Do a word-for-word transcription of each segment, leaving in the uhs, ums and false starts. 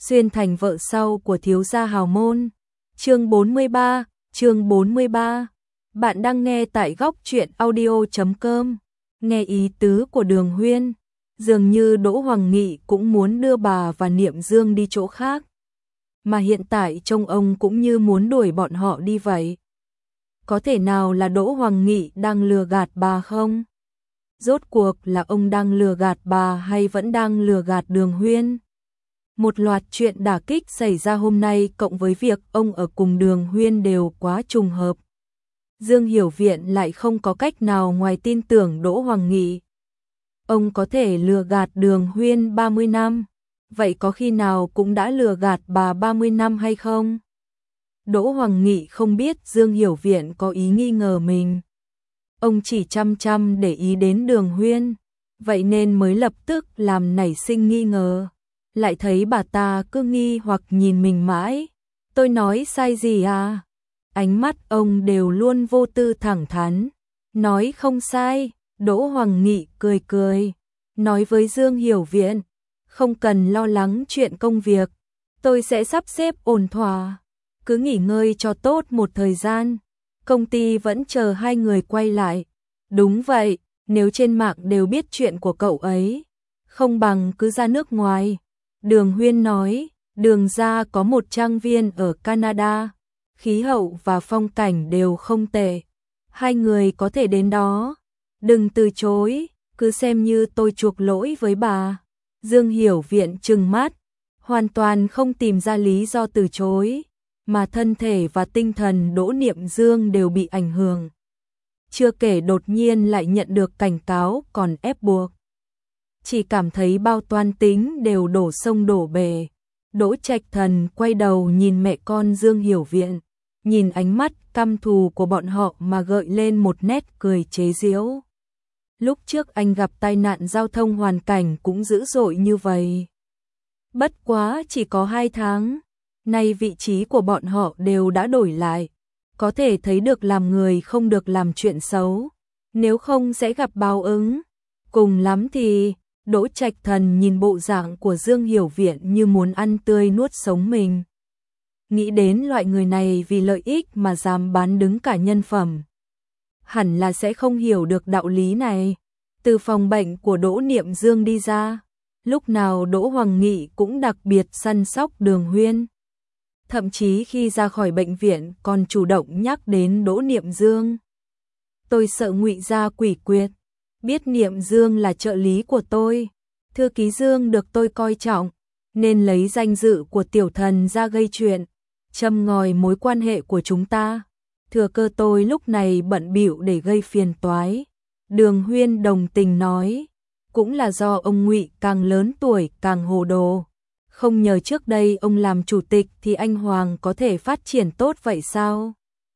xuyên thành vợ sau của thiếu gia hào môn. Chương bốn mươi ba, chương bốn mươi ba. Bạn đang nghe tại góc truyện audio chấm com. Nghe ý tứ của Đường Huyên, dường như Đỗ Hoàng Nghị cũng muốn đưa bà và Niệm Dương đi chỗ khác. Mà hiện tại trông ông cũng như muốn đuổi bọn họ đi vậy. Có thể nào là Đỗ Hoàng Nghị đang lừa gạt bà không? Rốt cuộc là ông đang lừa gạt bà hay vẫn đang lừa gạt Đường Huyên? Một loạt chuyện đả kích xảy ra hôm nay cộng với việc ông ở cùng Đường Huyên đều quá trùng hợp. Dương Hiểu Viện lại không có cách nào ngoài tin tưởng Đỗ Hoàng Nghị. Ông có thể lừa gạt Đường Huyên ba mươi năm, vậy có khi nào cũng đã lừa gạt bà ba mươi năm hay không? Đỗ Hoàng Nghị không biết Dương Hiểu Viện có ý nghi ngờ mình. Ông chỉ chăm chăm để ý đến Đường Huyên, vậy nên mới lập tức làm nảy sinh nghi ngờ. Lại thấy bà ta cứ nghi hoặc nhìn mình mãi. Tôi nói sai gì à? Ánh mắt ông đều luôn vô tư thẳng thắn. Nói không sai. Đỗ Hoàng Nghị cười cười, nói với Dương Hiểu Viện, không cần lo lắng chuyện công việc, tôi sẽ sắp xếp ổn thỏa, cứ nghỉ ngơi cho tốt một thời gian, công ty vẫn chờ hai người quay lại. Đúng vậy, nếu trên mạng đều biết chuyện của cậu ấy, không bằng cứ ra nước ngoài. Đường Huyên nói, Đường gia có một trang viên ở Canada, khí hậu và phong cảnh đều không tệ, hai người có thể đến đó. Đừng từ chối, cứ xem như tôi chuộc lỗi với bà. Dương Hiểu Viện trừng mắt, hoàn toàn không tìm ra lý do từ chối, mà thân thể và tinh thần Đỗ Niệm Dương đều bị ảnh hưởng. Chưa kể đột nhiên lại nhận được cảnh cáo còn ép buộc. Chỉ cảm thấy bao toan tính đều đổ sông đổ bể. Đỗ Trạch Thần quay đầu nhìn mẹ con Dương Hiểu Viện, nhìn ánh mắt căm thù của bọn họ mà gợi lên một nét cười chế giễu. Lúc trước anh gặp tai nạn giao thông hoàn cảnh cũng dữ dội như vậy. Bất quá chỉ có hai tháng, nay vị trí của bọn họ đều đã đổi lại. Có thể thấy được làm người không được làm chuyện xấu, nếu không sẽ gặp báo ứng. Cùng lắm thì, Đỗ Trạch Thần nhìn bộ dạng của Dương Hiểu Viện như muốn ăn tươi nuốt sống mình. Nghĩ đến loại người này vì lợi ích mà dám bán đứng cả nhân phẩm, hẳn là sẽ không hiểu được đạo lý này. Từ phòng bệnh của Đỗ Niệm Dương đi ra, lúc nào Đỗ Hoàng Nghị cũng đặc biệt săn sóc Đường Huyên. Thậm chí khi ra khỏi bệnh viện còn chủ động nhắc đến Đỗ Niệm Dương. Tôi sợ Ngụy gia quỷ quyệt, biết Niệm Dương là trợ lý của tôi, thư ký Dương được tôi coi trọng, nên lấy danh dự của tiểu thần ra gây chuyện, châm ngòi mối quan hệ của chúng ta. Thừa cơ tôi lúc này bận bịu để gây phiền toái. Đường Huyên đồng tình nói, cũng là do ông Ngụy càng lớn tuổi càng hồ đồ. Không nhờ trước đây ông làm chủ tịch thì anh Hoàng có thể phát triển tốt vậy sao?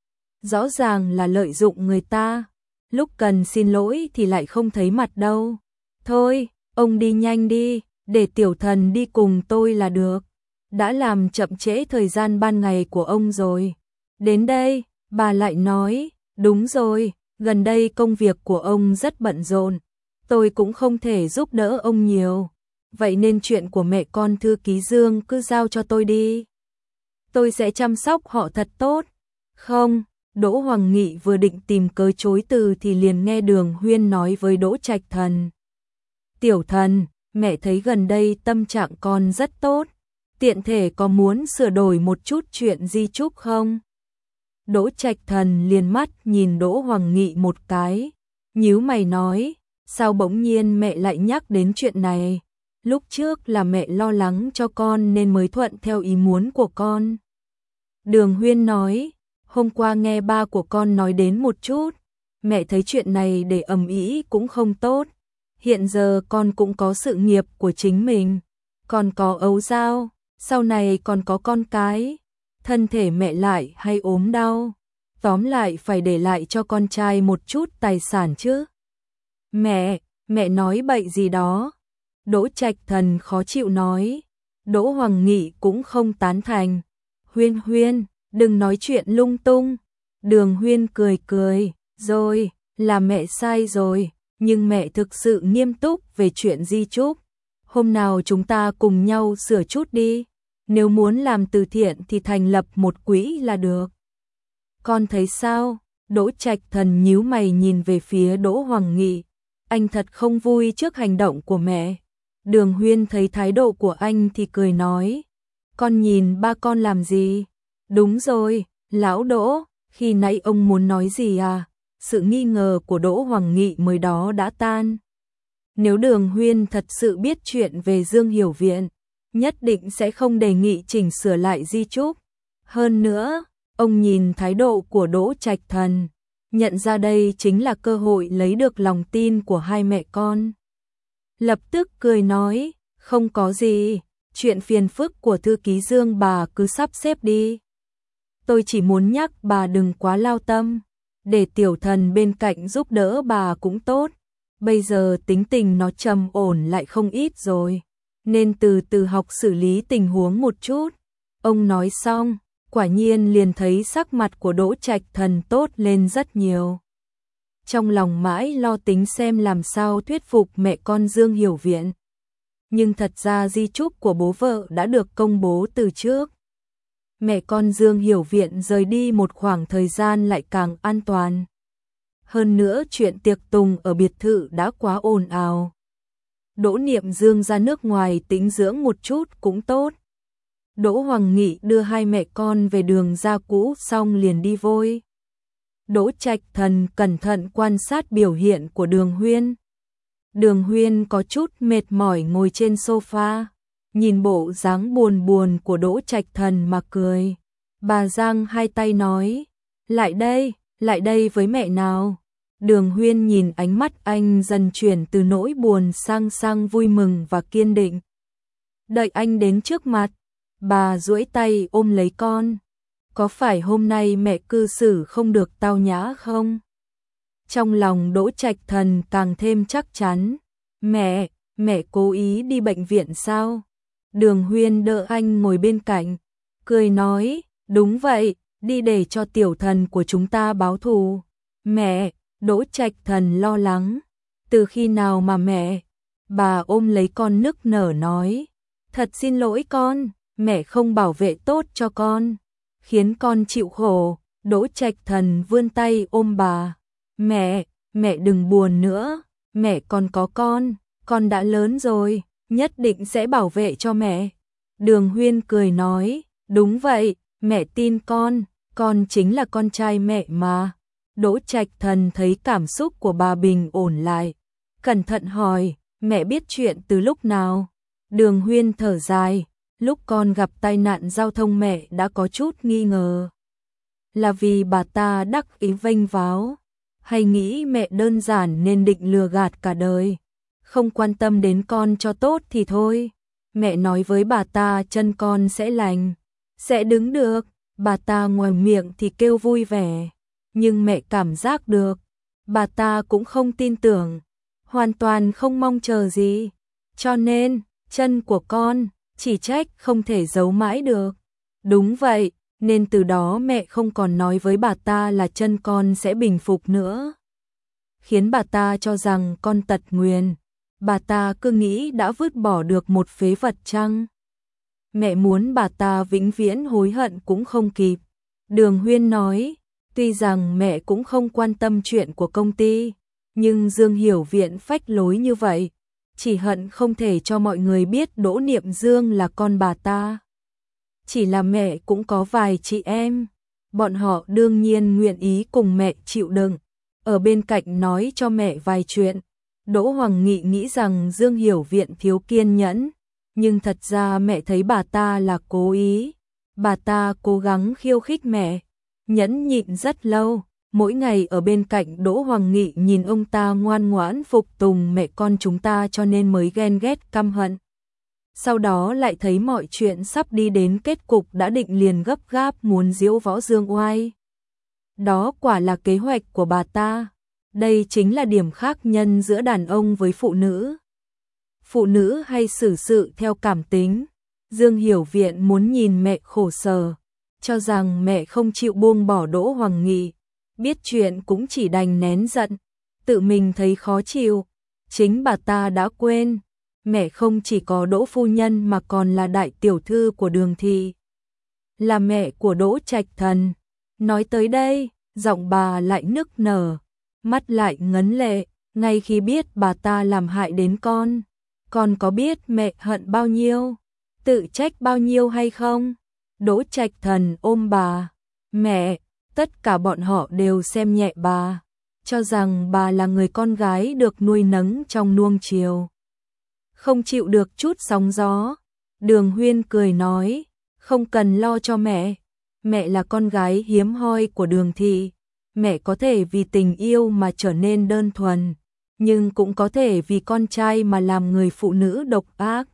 Rõ ràng là lợi dụng người ta, lúc cần xin lỗi thì lại không thấy mặt đâu. Thôi, ông đi nhanh đi, để tiểu thần đi cùng tôi là được. Đã làm chậm trễ thời gian ban ngày của ông rồi. Đến đây, bà lại nói, đúng rồi, gần đây công việc của ông rất bận rộn, tôi cũng không thể giúp đỡ ông nhiều. Vậy nên chuyện của mẹ con thư ký Dương cứ giao cho tôi đi. Tôi sẽ chăm sóc họ thật tốt. Không, Đỗ Hoàng Nghị vừa định tìm cớ chối từ thì liền nghe Đường Huyên nói với Đỗ Trạch Thần. Tiểu thần, mẹ thấy gần đây tâm trạng con rất tốt. Tiện thể có muốn sửa đổi một chút chuyện di chúc không? Đỗ Trạch Thần liền mắt nhìn Đỗ Hoàng Nghị một cái, nhíu mày nói, sao bỗng nhiên mẹ lại nhắc đến chuyện này? Lúc trước là mẹ lo lắng cho con nên mới thuận theo ý muốn của con. Đường Huyên nói, hôm qua nghe ba của con nói đến một chút, mẹ thấy chuyện này để ầm ĩ cũng không tốt. Hiện giờ con cũng có sự nghiệp của chính mình, còn có ấu dao, sau này còn có con cái, thân thể mẹ lại hay ốm đau, tóm lại phải để lại cho con trai một chút tài sản chứ. Mẹ, mẹ nói bậy gì đó? Đỗ Trạch Thần khó chịu nói. Đỗ Hoàng Nghị cũng không tán thành. Huyên Huyên, đừng nói chuyện lung tung. Đường Huyên cười cười, rồi, là mẹ sai rồi, nhưng mẹ thực sự nghiêm túc về chuyện di chúc. Hôm nào chúng ta cùng nhau sửa chút đi. Nếu muốn làm từ thiện thì thành lập một quỹ là được. Con thấy sao? Đỗ Trạch Thần nhíu mày nhìn về phía Đỗ Hoàng Nghị. Anh thật không vui trước hành động của mẹ. Đường Huyên thấy thái độ của anh thì cười nói. Con nhìn ba con làm gì? Đúng rồi, lão Đỗ, khi nãy ông muốn nói gì à? Sự nghi ngờ của Đỗ Hoàng Nghị mới đó đã tan. Nếu Đường Huyên thật sự biết chuyện về Dương Hiểu Viện, nhất định sẽ không đề nghị chỉnh sửa lại di chúc. Hơn nữa, ông nhìn thái độ của Đỗ Trạch Thần, nhận ra đây chính là cơ hội lấy được lòng tin của hai mẹ con. Lập tức cười nói, không có gì, chuyện phiền phức của thư ký Dương bà cứ sắp xếp đi. Tôi chỉ muốn nhắc bà đừng quá lao tâm, để Tiểu Thần bên cạnh giúp đỡ bà cũng tốt. Bây giờ tính tình nó trầm ổn lại không ít rồi, nên từ từ học xử lý tình huống một chút. Ông nói xong, quả nhiên liền thấy sắc mặt của Đỗ Trạch Thần tốt lên rất nhiều. Trong lòng mãi lo tính xem làm sao thuyết phục mẹ con Dương Hiểu Viện. Nhưng thật ra di chúc của bố vợ đã được công bố từ trước. Mẹ con Dương Hiểu Viện rời đi một khoảng thời gian lại càng an toàn. Hơn nữa chuyện tiệc tùng ở biệt thự đã quá ồn ào. Đỗ Niệm Dương ra nước ngoài tĩnh dưỡng một chút cũng tốt. Đỗ Hoàng Nghị đưa hai mẹ con về đường ra cũ xong liền đi vội. Đỗ Trạch Thần cẩn thận quan sát biểu hiện của Đường Huyên. Đường Huyên có chút mệt mỏi ngồi trên sofa, nhìn bộ dáng buồn buồn của Đỗ Trạch Thần mà cười. Bà giang hai tay nói, lại đây, lại đây với mẹ nào. Đường Huyên nhìn ánh mắt anh dần chuyển từ nỗi buồn sang sang vui mừng và kiên định. Đợi anh đến trước mặt, bà duỗi tay ôm lấy con. Có phải hôm nay mẹ cư xử không được tao nhã không? Trong lòng Đỗ Trạch Thần càng thêm chắc chắn. Mẹ, mẹ cố ý đi bệnh viện sao? Đường Huyên đỡ anh ngồi bên cạnh, cười nói, đúng vậy, đi để cho tiểu thần của chúng ta báo thù. Mẹ, Đỗ Trạch Thần lo lắng. Từ khi nào mà mẹ? Bà ôm lấy con nức nở nói, thật xin lỗi con, mẹ không bảo vệ tốt cho con, khiến con chịu khổ. Đỗ Trạch Thần vươn tay ôm bà. Mẹ, mẹ đừng buồn nữa, mẹ còn có con, con đã lớn rồi, nhất định sẽ bảo vệ cho mẹ. Đường Huyên cười nói, đúng vậy, mẹ tin con, con chính là con trai mẹ mà. Đỗ Trạch Thần thấy cảm xúc của bà bình ổn lại, cẩn thận hỏi, mẹ biết chuyện từ lúc nào? Đường Huyên thở dài, lúc con gặp tai nạn giao thông mẹ đã có chút nghi ngờ. Là vì bà ta đắc ý vênh váo, hay nghĩ mẹ đơn giản nên định lừa gạt cả đời, không quan tâm đến con cho tốt thì thôi. Mẹ nói với bà ta chân con sẽ lành, sẽ đứng được, bà ta ngoài miệng thì kêu vui vẻ, nhưng mẹ cảm giác được, bà ta cũng không tin tưởng, hoàn toàn không mong chờ gì, cho nên, chân của con, chỉ trách không thể giấu mãi được. Đúng vậy, nên từ đó mẹ không còn nói với bà ta là chân con sẽ bình phục nữa, khiến bà ta cho rằng con tật nguyền. Bà ta cứ nghĩ đã vứt bỏ được một phế vật chăng? Mẹ muốn bà ta vĩnh viễn hối hận cũng không kịp. Đường Huyên nói, tuy rằng mẹ cũng không quan tâm chuyện của công ty, nhưng Dương Hiểu Viện phách lối như vậy, chỉ hận không thể cho mọi người biết Đỗ Niệm Dương là con bà ta. Chỉ là mẹ cũng có vài chị em, bọn họ đương nhiên nguyện ý cùng mẹ chịu đựng, ở bên cạnh nói cho mẹ vài chuyện. Đỗ Hoàng Nghị nghĩ rằng Dương Hiểu Viện thiếu kiên nhẫn, nhưng thật ra mẹ thấy bà ta là cố ý. Bà ta cố gắng khiêu khích mẹ, nhẫn nhịn rất lâu, mỗi ngày ở bên cạnh Đỗ Hoàng Nghị nhìn ông ta ngoan ngoãn phục tùng mẹ con chúng ta cho nên mới ghen ghét căm hận. Sau đó lại thấy mọi chuyện sắp đi đến kết cục đã định liền gấp gáp muốn diễu võ dương oai. Đó quả là kế hoạch của bà ta. Đây chính là điểm khác nhân giữa đàn ông với phụ nữ. Phụ nữ hay xử sự theo cảm tính. Dương Hiểu Viện muốn nhìn mẹ khổ sở, cho rằng mẹ không chịu buông bỏ Đỗ Hoàng Nghị. Biết chuyện cũng chỉ đành nén giận, tự mình thấy khó chịu. Chính bà ta đã quên, mẹ không chỉ có Đỗ phu nhân mà còn là đại tiểu thư của Đường thị, là mẹ của Đỗ Trạch Thần. Nói tới đây, giọng bà lại nức nở, mắt lại ngấn lệ, ngay khi biết bà ta làm hại đến con, con có biết mẹ hận bao nhiêu, tự trách bao nhiêu hay không? Đỗ Trạch Thần ôm bà, mẹ, tất cả bọn họ đều xem nhẹ bà, cho rằng bà là người con gái được nuôi nấng trong nuông chiều, không chịu được chút sóng gió. Đường Huyên cười nói, không cần lo cho mẹ, mẹ là con gái hiếm hoi của Đường thị, mẹ có thể vì tình yêu mà trở nên đơn thuần, nhưng cũng có thể vì con trai mà làm người phụ nữ độc ác.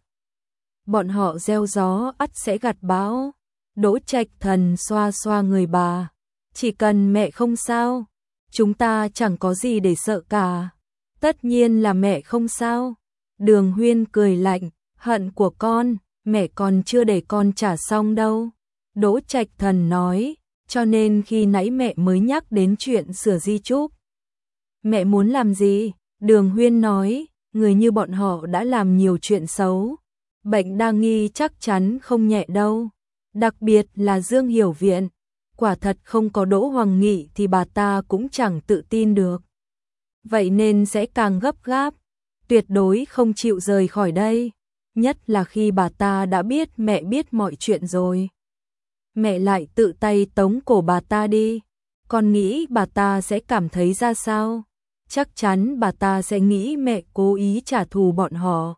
Bọn họ gieo gió ắt sẽ gặt bão. Đỗ Trạch Thần xoa xoa người bà, chỉ cần mẹ không sao, chúng ta chẳng có gì để sợ cả. Tất nhiên là mẹ không sao. Đường Huyên cười lạnh, hận của con, mẹ còn chưa để con trả xong đâu. Đỗ Trạch Thần nói, cho nên khi nãy mẹ mới nhắc đến chuyện sửa di chúc. Mẹ muốn làm gì? Đường Huyên nói, người như bọn họ đã làm nhiều chuyện xấu, bệnh đa nghi chắc chắn không nhẹ đâu. Đặc biệt là Dương Hiểu Viện, quả thật không có Đỗ Hoàng Nghị thì bà ta cũng chẳng tự tin được. Vậy nên sẽ càng gấp gáp, tuyệt đối không chịu rời khỏi đây, nhất là khi bà ta đã biết mẹ biết mọi chuyện rồi. Mẹ lại tự tay tống cổ bà ta đi, con nghĩ bà ta sẽ cảm thấy ra sao? Chắc chắn bà ta sẽ nghĩ mẹ cố ý trả thù bọn họ.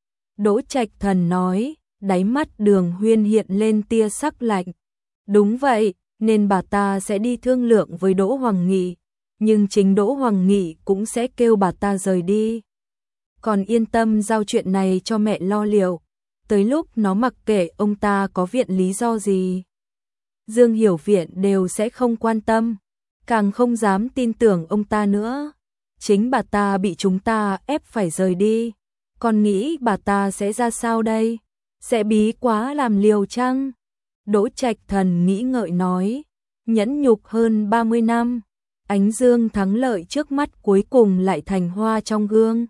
Đỗ Trạch Thần nói, đáy mắt Đường Huyên hiện lên tia sắc lạnh. Đúng vậy, nên bà ta sẽ đi thương lượng với Đỗ Hoàng Nghị, nhưng chính Đỗ Hoàng Nghị cũng sẽ kêu bà ta rời đi. Còn yên tâm giao chuyện này cho mẹ lo liệu, tới lúc nó mặc kệ ông ta có viện lý do gì, Dương Hiểu Viện đều sẽ không quan tâm, càng không dám tin tưởng ông ta nữa. Chính bà ta bị chúng ta ép phải rời đi, con nghĩ bà ta sẽ ra sao đây? Sẽ bí quá làm liều chăng? Đỗ Trạch Thần nghĩ ngợi nói, nhẫn nhục hơn ba mươi năm, ánh dương thắng lợi trước mắt cuối cùng lại thành hoa trong gương.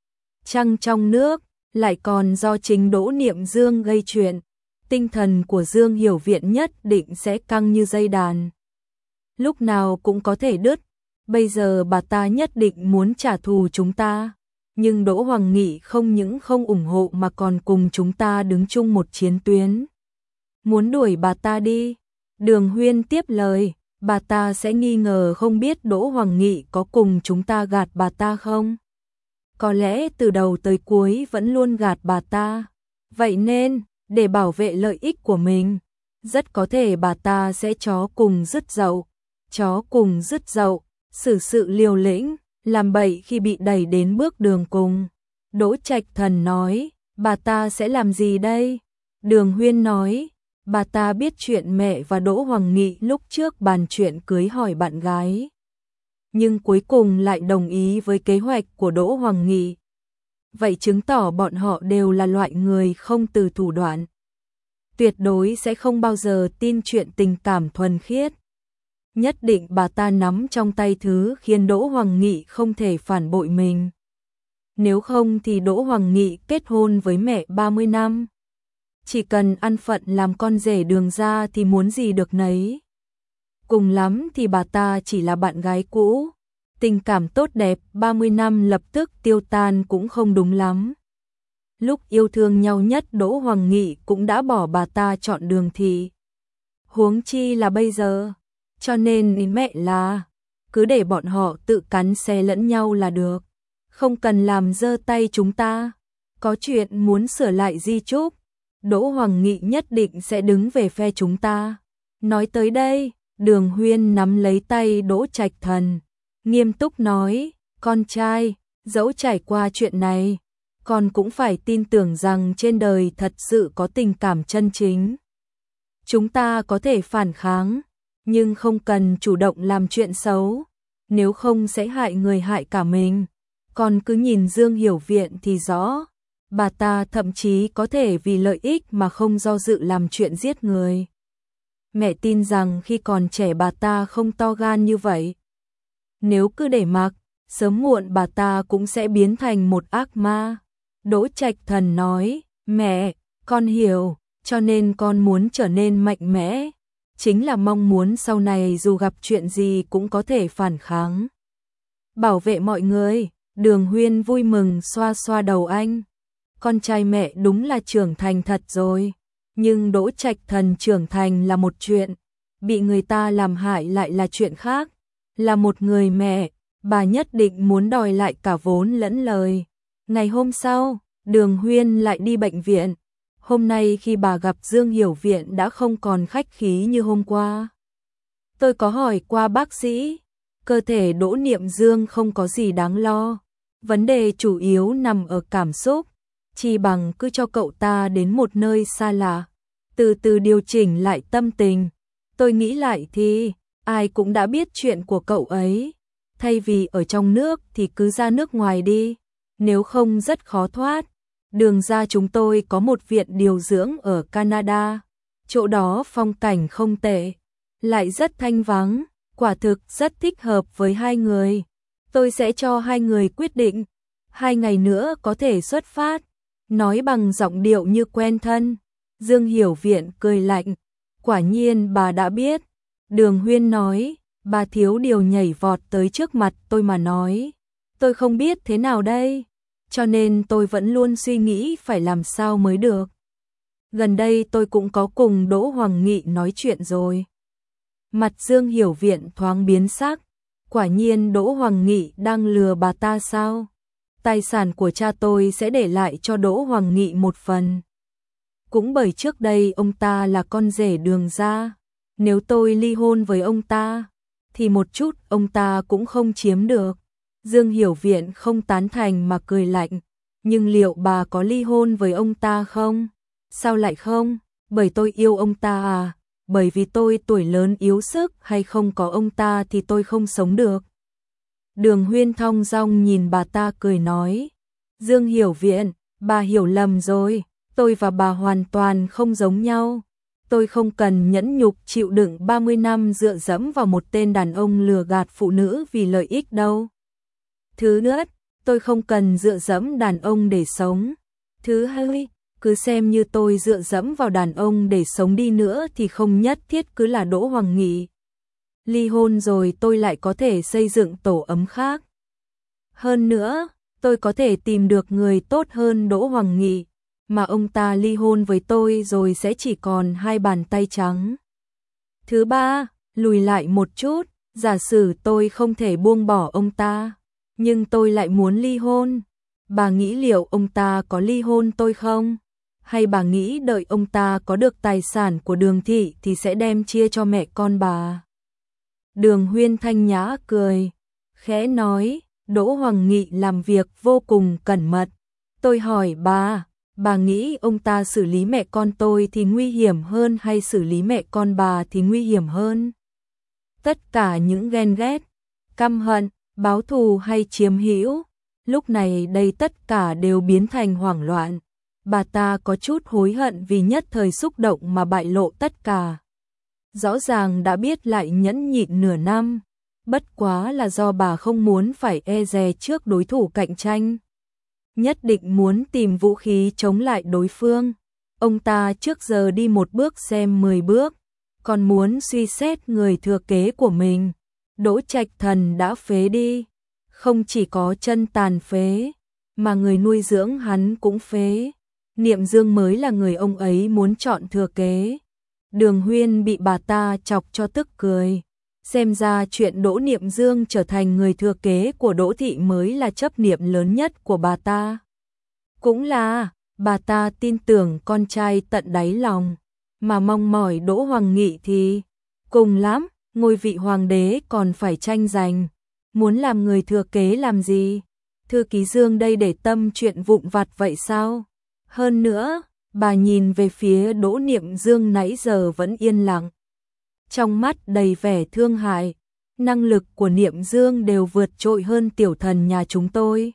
Trăng trong nước, lại còn do chính Đỗ Niệm Dương gây chuyện, tinh thần của Dương Hiểu Viện nhất định sẽ căng như dây đàn, lúc nào cũng có thể đứt. Bây giờ bà ta nhất định muốn trả thù chúng ta, nhưng Đỗ Hoàng Nghị không những không ủng hộ mà còn cùng chúng ta đứng chung một chiến tuyến, muốn đuổi bà ta đi. Đường Huyên tiếp lời, bà ta sẽ nghi ngờ không biết Đỗ Hoàng Nghị có cùng chúng ta gạt bà ta không? Có lẽ từ đầu tới cuối vẫn luôn gạt bà ta. Vậy nên, để bảo vệ lợi ích của mình, rất có thể bà ta sẽ chó cùng dứt dậu, chó cùng dứt dậu, xử sự liều lĩnh, làm bậy khi bị đẩy đến bước đường cùng. Đỗ Trạch Thần nói, bà ta sẽ làm gì đây? Đường Huyên nói, bà ta biết chuyện mẹ và Đỗ Hoàng Nghị lúc trước bàn chuyện cưới hỏi bạn gái, nhưng cuối cùng lại đồng ý với kế hoạch của Đỗ Hoàng Nghị. Vậy chứng tỏ bọn họ đều là loại người không từ thủ đoạn, tuyệt đối sẽ không bao giờ tin chuyện tình cảm thuần khiết. Nhất định bà ta nắm trong tay thứ khiến Đỗ Hoàng Nghị không thể phản bội mình. Nếu không thì Đỗ Hoàng Nghị kết hôn với mẹ ba mươi năm, chỉ cần ăn phận làm con rể Đường gia thì muốn gì được nấy. Cùng lắm thì bà ta chỉ là bạn gái cũ, tình cảm tốt đẹp ba mươi năm lập tức tiêu tan cũng không đúng lắm. Lúc yêu thương nhau nhất Đỗ Hoàng Nghị cũng đã bỏ bà ta chọn Đường thị, huống chi là bây giờ. Cho nên mẹ là, cứ để bọn họ tự cắn xé lẫn nhau là được, không cần làm dơ tay chúng ta. Có chuyện muốn sửa lại di chúc, Đỗ Hoàng Nghị nhất định sẽ đứng về phe chúng ta. Nói tới đây, Đường Huyên nắm lấy tay Đỗ Trạch Thần, nghiêm túc nói, con trai, dẫu trải qua chuyện này, con cũng phải tin tưởng rằng trên đời thật sự có tình cảm chân chính. Chúng ta có thể phản kháng, nhưng không cần chủ động làm chuyện xấu, nếu không sẽ hại người hại cả mình. Còn cứ nhìn Dương Hiểu Viện thì rõ, bà ta thậm chí có thể vì lợi ích mà không do dự làm chuyện giết người. Mẹ tin rằng khi còn trẻ bà ta không to gan như vậy. Nếu cứ để mặc, sớm muộn bà ta cũng sẽ biến thành một ác ma. Đỗ Trạch Thần nói, mẹ, con hiểu, cho nên con muốn trở nên mạnh mẽ, chính là mong muốn sau này dù gặp chuyện gì cũng có thể phản kháng. Bảo vệ mọi người. Đường Huyên vui mừng xoa xoa đầu anh. Con trai mẹ đúng là trưởng thành thật rồi. Nhưng Đỗ Trạch Thần trưởng thành là một chuyện, bị người ta làm hại lại là chuyện khác. Là một người mẹ, bà nhất định muốn đòi lại cả vốn lẫn lời. Ngày hôm sau, Đường Huyên lại đi bệnh viện. Hôm nay khi bà gặp Dương Hiểu Viện đã không còn khách khí như hôm qua. Tôi có hỏi qua bác sĩ, cơ thể Đỗ Niệm Dương không có gì đáng lo. Vấn đề chủ yếu nằm ở cảm xúc, chỉ bằng cứ cho cậu ta đến một nơi xa lạ, từ từ điều chỉnh lại tâm tình. Tôi nghĩ lại thì, ai cũng đã biết chuyện của cậu ấy, thay vì ở trong nước thì cứ ra nước ngoài đi, nếu không rất khó thoát. Đường ra chúng tôi có một viện điều dưỡng ở Canada, chỗ đó phong cảnh không tệ, lại rất thanh vắng, quả thực rất thích hợp với hai người. Tôi sẽ cho hai người quyết định, hai ngày nữa có thể xuất phát, nói bằng giọng điệu như quen thân. Dương Hiểu Viện cười lạnh, quả nhiên bà đã biết. Đường Huyên nói, bà thiếu điều nhảy vọt tới trước mặt tôi mà nói, tôi không biết thế nào đây, cho nên tôi vẫn luôn suy nghĩ phải làm sao mới được. Gần đây tôi cũng có cùng Đỗ Hoàng Nghị nói chuyện rồi. Mặt Dương Hiểu Viện thoáng biến sắc, quả nhiên Đỗ Hoàng Nghị đang lừa bà ta sao? Tài sản của cha tôi sẽ để lại cho Đỗ Hoàng Nghị một phần. Cũng bởi trước đây ông ta là con rể Đường gia, nếu tôi ly hôn với ông ta, thì một chút ông ta cũng không chiếm được. Dương Hiểu Viện không tán thành mà cười lạnh, nhưng liệu bà có ly hôn với ông ta không? Sao lại không? Bởi tôi yêu ông ta à? Bởi vì tôi tuổi lớn yếu sức hay không có ông ta thì tôi không sống được. Đường Huyên thong dong nhìn bà ta cười nói, Dương Hiểu Viện, bà hiểu lầm rồi, tôi và bà hoàn toàn không giống nhau. Tôi không cần nhẫn nhục chịu đựng ba mươi năm dựa dẫm vào một tên đàn ông lừa gạt phụ nữ vì lợi ích đâu. Thứ nhất, tôi không cần dựa dẫm đàn ông để sống. Thứ hai, cứ xem như tôi dựa dẫm vào đàn ông để sống đi nữa thì không nhất thiết cứ là Đỗ Hoàng Nghị. Ly hôn rồi tôi lại có thể xây dựng tổ ấm khác. Hơn nữa, tôi có thể tìm được người tốt hơn Đỗ Hoàng Nghị, mà ông ta ly hôn với tôi rồi sẽ chỉ còn hai bàn tay trắng. Thứ ba, lùi lại một chút, giả sử tôi không thể buông bỏ ông ta, nhưng tôi lại muốn ly hôn. Bà nghĩ liệu ông ta có ly hôn tôi không? Hay bà nghĩ đợi ông ta có được tài sản của Đường thị thì sẽ đem chia cho mẹ con bà? Đường Huyên thanh nhã cười, khẽ nói, Đỗ Hoàng Nghị làm việc vô cùng cẩn mật. Tôi hỏi bà, bà nghĩ ông ta xử lý mẹ con tôi thì nguy hiểm hơn hay xử lý mẹ con bà thì nguy hiểm hơn? Tất cả những ghen ghét, căm hận, báo thù hay chiếm hữu, lúc này đây tất cả đều biến thành hoảng loạn. Bà ta có chút hối hận vì nhất thời xúc động mà bại lộ tất cả. Rõ ràng đã biết lại nhẫn nhịn nửa năm, bất quá là do bà không muốn phải e dè trước đối thủ cạnh tranh. Nhất định muốn tìm vũ khí chống lại đối phương. Ông ta trước giờ đi một bước xem mười bước, còn muốn suy xét người thừa kế của mình. Đỗ Trạch Thần đã phế đi, không chỉ có chân tàn phế, mà người nuôi dưỡng hắn cũng phế. Niệm Dương mới là người ông ấy muốn chọn thừa kế. Đường Huyên bị bà ta chọc cho tức cười. Xem ra chuyện Đỗ Niệm Dương trở thành người thừa kế của Đỗ thị mới là chấp niệm lớn nhất của bà ta. Cũng là, bà ta tin tưởng con trai tận đáy lòng, mà mong mỏi Đỗ Hoàng Nghị thì cùng lắm, ngôi vị hoàng đế còn phải tranh giành. Muốn làm người thừa kế làm gì? Thư ký Dương đây để tâm chuyện vụn vặt vậy sao? Hơn nữa, bà nhìn về phía Đỗ Niệm Dương nãy giờ vẫn yên lặng, trong mắt đầy vẻ thương hại. Năng lực của Niệm Dương đều vượt trội hơn tiểu thần nhà chúng tôi.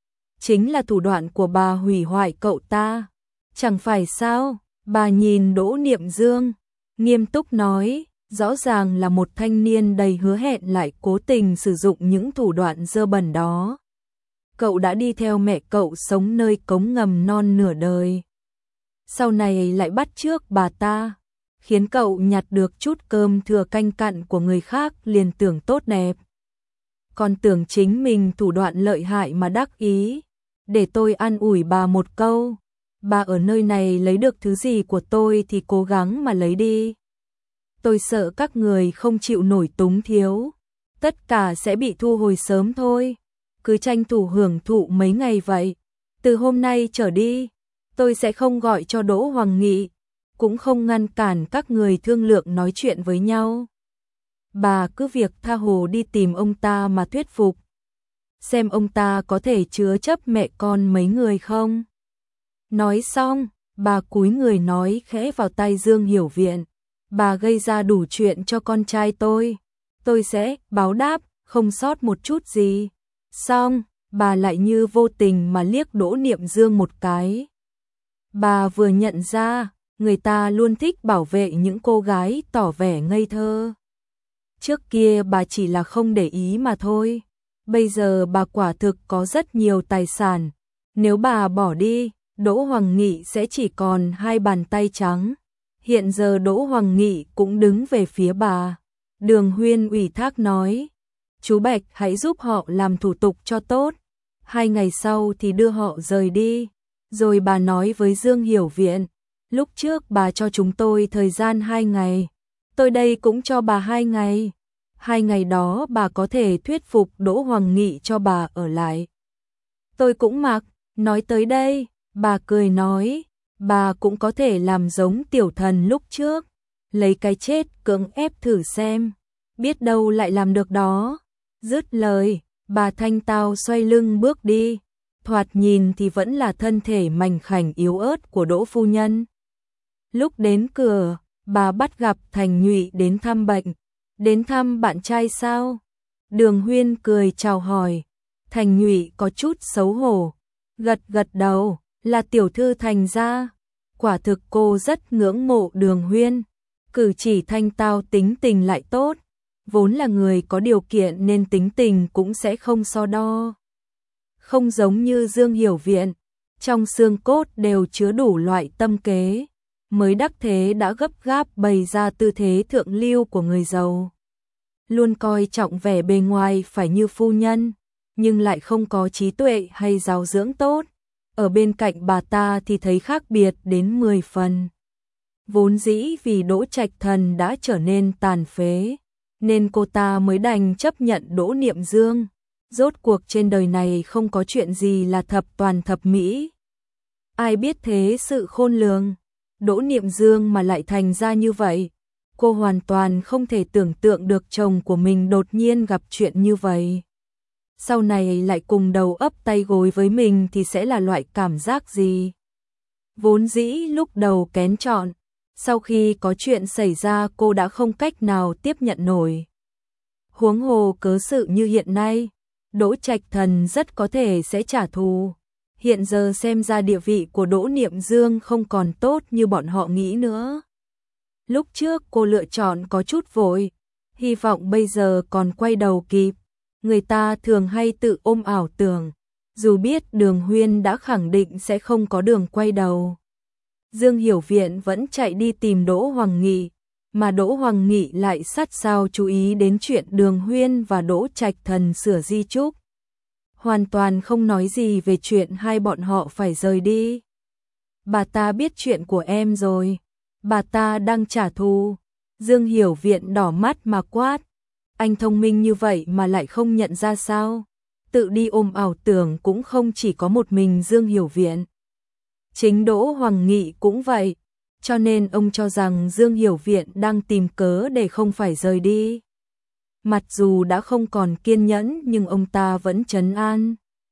Chính là thủ đoạn của bà hủy hoại cậu ta. Chẳng phải sao? Bà nhìn Đỗ Niệm Dương, nghiêm túc nói, rõ ràng là một thanh niên đầy hứa hẹn lại cố tình sử dụng những thủ đoạn dơ bẩn đó. cậu đã đi theo mẹ cậu sống nơi cống ngầm non nửa đời. Sau này lại bắt chước bà ta, khiến cậu nhặt được chút cơm thừa canh cặn của người khác liền tưởng tốt đẹp. Còn tưởng chính mình thủ đoạn lợi hại mà đắc ý. Để tôi an ủi bà một câu, bà ở nơi này lấy được thứ gì của tôi thì cố gắng mà lấy đi. Tôi sợ các người không chịu nổi túng thiếu, tất cả sẽ bị thu hồi sớm thôi. Cứ tranh thủ hưởng thụ mấy ngày vậy. Từ hôm nay trở đi, tôi sẽ không gọi cho Đỗ Hoàng Nghị, cũng không ngăn cản các người thương lượng nói chuyện với nhau. Bà cứ việc tha hồ đi tìm ông ta mà thuyết phục. Xem ông ta có thể chứa chấp mẹ con mấy người không. Nói xong, bà cúi người nói khẽ vào tai Dương Hiểu Viện. Bà gây ra đủ chuyện cho con trai tôi. Tôi sẽ báo đáp, không sót một chút gì. Xong, bà lại như vô tình mà liếc Đỗ Niệm Dương một cái. Bà vừa nhận ra, người ta luôn thích bảo vệ những cô gái tỏ vẻ ngây thơ. Trước kia bà chỉ là không để ý mà thôi. Bây giờ bà quả thực có rất nhiều tài sản. Nếu bà bỏ đi, Đỗ Hoàng Nghị sẽ chỉ còn hai bàn tay trắng. Hiện giờ Đỗ Hoàng Nghị cũng đứng về phía bà. Đường Huyên ủy thác nói, chú Bạch hãy giúp họ làm thủ tục cho tốt. Hai ngày sau thì đưa họ rời đi. Rồi bà nói với Dương Hiểu Viện, lúc trước bà cho chúng tôi thời gian hai ngày. Tôi đây cũng cho bà hai ngày. Hai ngày đó bà có thể thuyết phục Đỗ Hoàng Nghị cho bà ở lại. Tôi cũng mặc, nói tới đây, bà cười nói, bà cũng có thể làm giống tiểu thần lúc trước, lấy cái chết cưỡng ép thử xem, biết đâu lại làm được đó. Dứt lời, bà thanh tao xoay lưng bước đi, thoạt nhìn thì vẫn là thân thể mảnh khảnh yếu ớt của Đỗ phu nhân. Lúc đến cửa, bà bắt gặp Thành Nhụy đến thăm bệnh. Đến thăm bạn trai sao? Đường Huyên cười chào hỏi. Thành Nhụy có chút xấu hổ, gật gật đầu, là tiểu thư Thành gia. Quả thực cô rất ngưỡng mộ Đường Huyên, cử chỉ thanh tao tính tình lại tốt, vốn là người có điều kiện nên tính tình cũng sẽ không so đo. Không giống như Dương Hiểu Viện, trong xương cốt đều chứa đủ loại tâm kế. Mới đắc thế đã gấp gáp bày ra tư thế thượng lưu của người giàu. Luôn coi trọng vẻ bề ngoài phải như phu nhân, nhưng lại không có trí tuệ hay giáo dưỡng tốt. Ở bên cạnh bà ta thì thấy khác biệt đến mười phần. Vốn dĩ vì Đỗ Trạch Thần đã trở nên tàn phế, nên cô ta mới đành chấp nhận Đỗ Niệm Dương. Rốt cuộc trên đời này không có chuyện gì là thập toàn thập mỹ. Ai biết thế sự khôn lường. Đỗ Niệm Dương mà lại thành ra như vậy, cô hoàn toàn không thể tưởng tượng được chồng của mình đột nhiên gặp chuyện như vậy. Sau này lại cùng đầu ấp tay gối với mình thì sẽ là loại cảm giác gì? Vốn dĩ lúc đầu kén chọn, sau khi có chuyện xảy ra cô đã không cách nào tiếp nhận nổi. Huống hồ cớ sự như hiện nay, Đỗ Trạch Thần rất có thể sẽ trả thù. Hiện giờ xem ra địa vị của Đỗ Niệm Dương không còn tốt như bọn họ nghĩ nữa. Lúc trước cô lựa chọn có chút vội, hy vọng bây giờ còn quay đầu kịp. Người ta thường hay tự ôm ảo tưởng, dù biết Đường Huyên đã khẳng định sẽ không có đường quay đầu. Dương Hiểu Viện vẫn chạy đi tìm Đỗ Hoàng Nghị, mà Đỗ Hoàng Nghị lại sát sao chú ý đến chuyện Đường Huyên và Đỗ Trạch Thần sửa di chúc. Hoàn toàn không nói gì về chuyện hai bọn họ phải rời đi. Bà ta biết chuyện của em rồi, bà ta đang trả thù. Dương Hiểu Viện đỏ mắt mà quát, anh thông minh như vậy mà lại không nhận ra sao? Tự đi ôm ảo tưởng cũng không chỉ có một mình Dương Hiểu Viện. Chính Đỗ Hoàng Nghị cũng vậy, cho nên ông cho rằng Dương Hiểu Viện đang tìm cớ để không phải rời đi. Mặc dù đã không còn kiên nhẫn nhưng ông ta vẫn trấn an.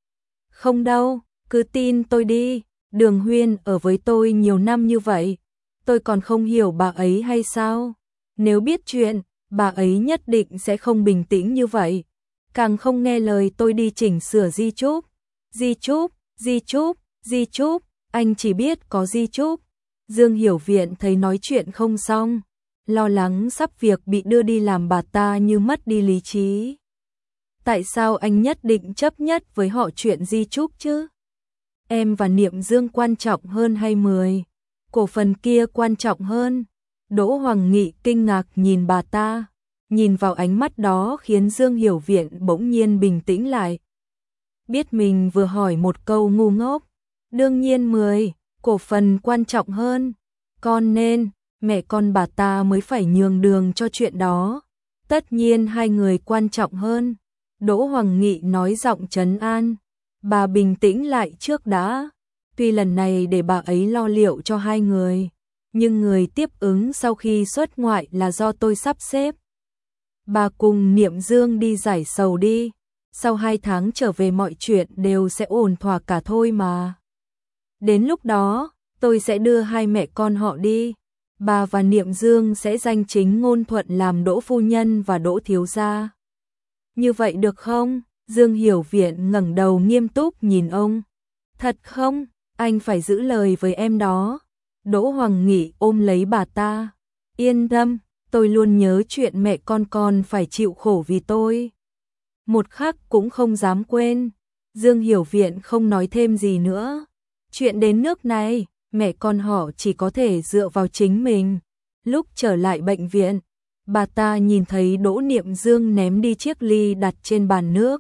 Không đâu, cứ tin tôi đi, Đường Huyên ở với tôi nhiều năm như vậy, tôi còn không hiểu bà ấy hay sao? Nếu biết chuyện, bà ấy nhất định sẽ không bình tĩnh như vậy, càng không nghe lời tôi đi chỉnh sửa di chúc. Di chúc, di chúc, di chúc, anh chỉ biết có di chúc. Dương Hiểu Viện thấy nói chuyện không xong, lo lắng sắp việc bị đưa đi làm bà ta như mất đi lý trí. Tại sao anh nhất định chấp nhất với họ chuyện di chúc chứ? Em và Niệm Dương quan trọng hơn hay mười cổ phần kia quan trọng hơn? Đỗ Hoàng Nghị kinh ngạc nhìn bà ta, nhìn vào ánh mắt đó khiến Dương Hiểu Viện bỗng nhiên bình tĩnh lại. Biết mình vừa hỏi một câu ngu ngốc, đương nhiên mười cổ phần quan trọng hơn, con nên mẹ con bà ta mới phải nhường đường cho chuyện đó. Tất nhiên hai người quan trọng hơn, Đỗ Hoàng Nghị nói giọng trấn an. Bà bình tĩnh lại trước đã, tuy lần này để bà ấy lo liệu cho hai người, nhưng người tiếp ứng sau khi xuất ngoại là do tôi sắp xếp. Bà cùng Niệm Dương đi giải sầu đi, sau hai tháng trở về mọi chuyện đều sẽ ổn thỏa cả thôi mà. Đến lúc đó, tôi sẽ đưa hai mẹ con họ đi, bà và Niệm Dương sẽ danh chính ngôn thuận làm Đỗ phu nhân và Đỗ thiếu gia. Như vậy được không? Dương Hiểu Viện ngẩng đầu nghiêm túc nhìn ông. Thật không? Anh phải giữ lời với em đó. Đỗ Hoàng Nghị ôm lấy bà ta. Yên tâm, tôi luôn nhớ chuyện mẹ con con phải chịu khổ vì tôi. Một khắc cũng không dám quên. Dương Hiểu Viện không nói thêm gì nữa. Chuyện đến nước này, mẹ con họ chỉ có thể dựa vào chính mình. Lúc trở lại bệnh viện, bà ta nhìn thấy Đỗ Niệm Dương ném đi chiếc ly đặt trên bàn nước.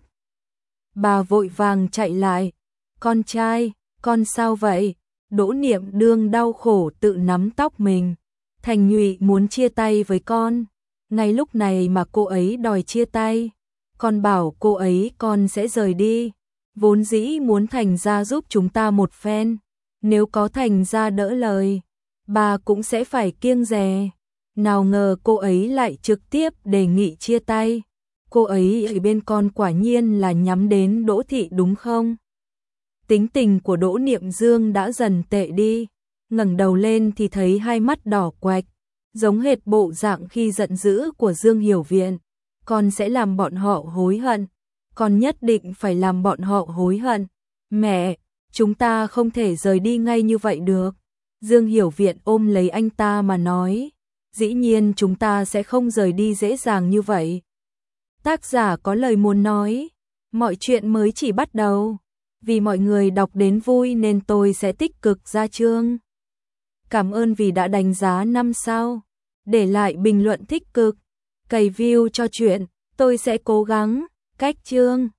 Bà vội vàng chạy lại. Con trai, con sao vậy? Đỗ Niệm Đương đau khổ tự nắm tóc mình. Thành Nhụy muốn chia tay với con. Ngay lúc này mà cô ấy đòi chia tay. Con bảo cô ấy con sẽ rời đi. Vốn dĩ muốn Thành gia giúp chúng ta một phen. Nếu có Thành gia đỡ lời, bà cũng sẽ phải kiêng dè. Nào ngờ cô ấy lại trực tiếp đề nghị chia tay. Cô ấy ở bên con quả nhiên là nhắm đến Đỗ thị đúng không? Tính tình của Đỗ Niệm Dương đã dần tệ đi, ngẩng đầu lên thì thấy hai mắt đỏ quạch, giống hệt bộ dạng khi giận dữ của Dương Hiểu Viện. Con sẽ làm bọn họ hối hận, con nhất định phải làm bọn họ hối hận. Mẹ, chúng ta không thể rời đi ngay như vậy được. Dương Hiểu Viện ôm lấy anh ta mà nói, dĩ nhiên chúng ta sẽ không rời đi dễ dàng như vậy. Tác giả có lời muốn nói, mọi chuyện mới chỉ bắt đầu. Vì mọi người đọc đến vui nên tôi sẽ tích cực ra chương. Cảm ơn vì đã đánh giá năm sao, để lại bình luận tích cực, cày view cho chuyện, tôi sẽ cố gắng, cách chương.